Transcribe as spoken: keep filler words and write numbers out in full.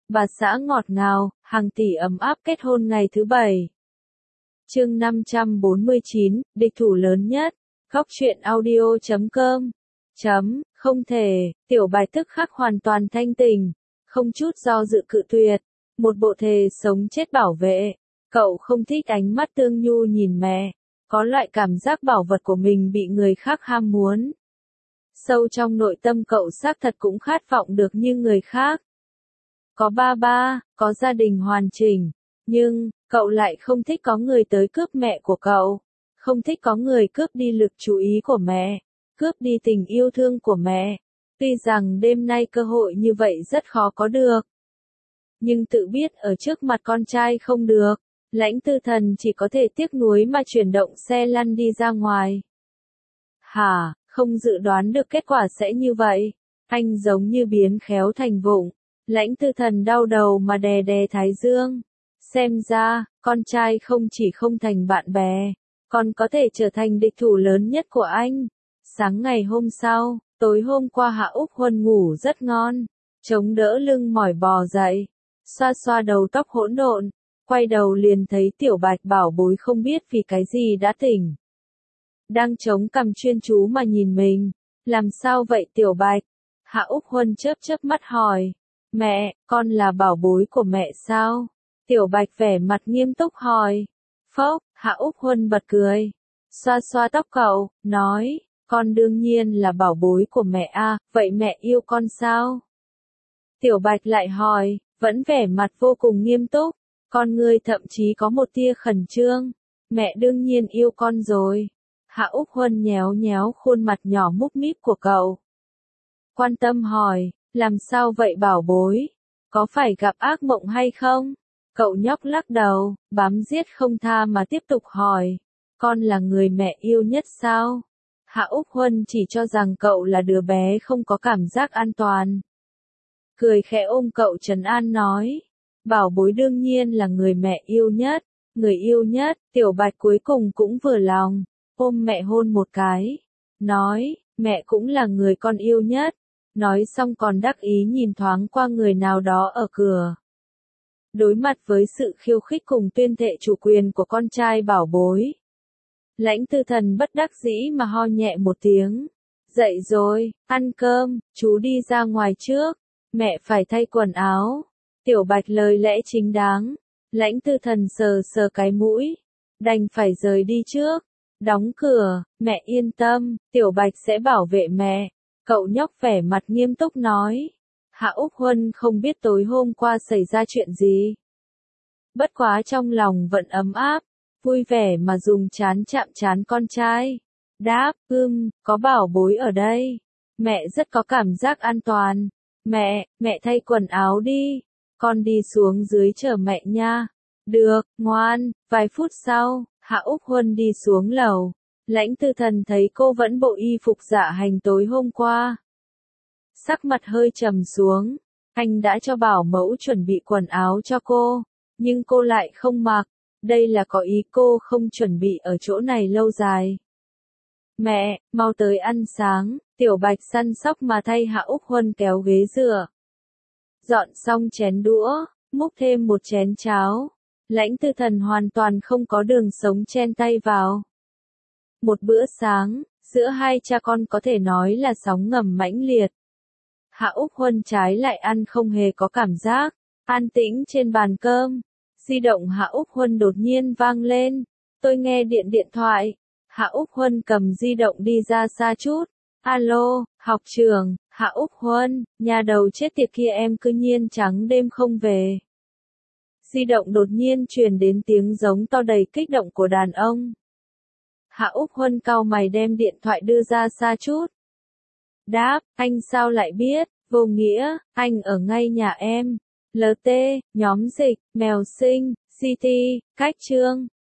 bà xã ngọt ngào, hàng tỷ ấm áp kết hôn ngày thứ bảy. Chương năm trăm bốn mươi chín, địch thủ lớn nhất. Góc truyện audio chấm com. Chấm, không thể, Tiểu Bạch tức khắc hoàn toàn thanh tỉnh, không chút do dự cự tuyệt, một bộ thề sống chết bảo vệ. Cậu không thích ánh mắt tương nhu nhìn mẹ, có loại cảm giác bảo vật của mình bị người khác ham muốn. Sâu trong nội tâm cậu xác thật cũng khát vọng được như người khác. Có ba ba, có gia đình hoàn chỉnh, nhưng, cậu lại không thích có người tới cướp mẹ của cậu, không thích có người cướp đi lực chú ý của mẹ, cướp đi tình yêu thương của mẹ. Tuy rằng đêm nay cơ hội như vậy rất khó có được, nhưng tự biết ở trước mặt con trai không được, Lãnh Tư Thần chỉ có thể tiếc nuối mà chuyển động xe lăn đi ra ngoài. Hả, không dự đoán được kết quả sẽ như vậy, anh giống như biến khéo thành vụng. Lãnh Tư Thần đau đầu mà đè đè thái dương. Xem ra, con trai không chỉ không thành bạn bè, còn có thể trở thành địch thủ lớn nhất của anh. Sáng ngày hôm sau, tối hôm qua Hạ Úc Huân ngủ rất ngon, chống đỡ lưng mỏi bò dậy, xoa xoa đầu tóc hỗn độn, quay đầu liền thấy Tiểu Bạch bảo bối không biết vì cái gì đã tỉnh. Đang chống cằm chuyên chú mà nhìn mình, làm sao vậy Tiểu Bạch? Hạ Úc Huân chớp chớp mắt hỏi, mẹ, con là bảo bối của mẹ sao? Tiểu Bạch vẻ mặt nghiêm túc hỏi. Phốc, Hạ Úc Huân bật cười, xoa xoa tóc cậu, nói, con đương nhiên là bảo bối của mẹ a, vậy mẹ yêu con sao? Tiểu Bạch lại hỏi, vẫn vẻ mặt vô cùng nghiêm túc, con ngươi thậm chí có một tia khẩn trương, mẹ đương nhiên yêu con rồi. Hạ Úc Huân nhéo nhéo khuôn mặt nhỏ múp míp của cậu. Quan tâm hỏi, làm sao vậy bảo bối? Có phải gặp ác mộng hay không? Cậu nhóc lắc đầu, bám giết không tha mà tiếp tục hỏi, con là người mẹ yêu nhất sao? Hạ Úc Huân chỉ cho rằng cậu là đứa bé không có cảm giác an toàn. Cười khẽ ôm cậu trấn an nói, bảo bối đương nhiên là người mẹ yêu nhất, người yêu nhất. Tiểu Bạch cuối cùng cũng vừa lòng, ôm mẹ hôn một cái, nói, mẹ cũng là người con yêu nhất. Nói xong còn đắc ý nhìn thoáng qua người nào đó ở cửa. Đối mặt với sự khiêu khích cùng tuyên thệ chủ quyền của con trai bảo bối, Lãnh Tư Thần bất đắc dĩ mà ho nhẹ một tiếng. Dậy rồi, ăn cơm, chú đi ra ngoài trước, mẹ phải thay quần áo. Tiểu Bạch lời lẽ chính đáng. Lãnh Tư Thần sờ sờ cái mũi, đành phải rời đi trước. Đóng cửa, mẹ yên tâm, Tiểu Bạch sẽ bảo vệ mẹ. Cậu nhóc vẻ mặt nghiêm túc nói. Hạ Úc Huân không biết tối hôm qua xảy ra chuyện gì. Bất quá trong lòng vẫn ấm áp, vui vẻ mà dùng trán chạm trán con trai. Đáp, ưm, có bảo bối ở đây. Mẹ rất có cảm giác an toàn. Mẹ, mẹ thay quần áo đi. Con đi xuống dưới chờ mẹ nha. Được, ngoan. Vài phút sau, Hạ Úc Huân đi xuống lầu. Lãnh Tư Thần thấy cô vẫn bộ y phục dạ hành tối hôm qua. Sắc mặt hơi trầm xuống, anh đã cho bảo mẫu chuẩn bị quần áo cho cô, nhưng cô lại không mặc, đây là có ý cô không chuẩn bị ở chỗ này lâu dài. Mẹ, mau tới ăn sáng, Tiểu Bạch săn sóc mà thay Hạ Úc Huân kéo ghế dựa. Dọn xong chén đũa, múc thêm một chén cháo, Lãnh Tư Thần hoàn toàn không có đường sống chen tay vào. Một bữa sáng, giữa hai cha con có thể nói là sóng ngầm mãnh liệt. Hạ Úc Huân trái lại ăn không hề có cảm giác, an tĩnh trên bàn cơm. Di động Hạ Úc Huân đột nhiên vang lên, tôi nghe điện điện thoại. Hạ Úc Huân cầm di động đi ra xa chút. Alo, học trường, Hạ Úc Huân, nhà đầu chết tiệt kia em cứ nhiên trắng đêm không về. Di động đột nhiên truyền đến tiếng giống to đầy kích động của đàn ông. Hạ Úc Huân cau mày đem điện thoại đưa ra xa chút. Đáp, anh sao lại biết, vô nghĩa, anh ở ngay nhà em. lờ tê, nhóm dịch, mèo sinh, xê tê, cách trương.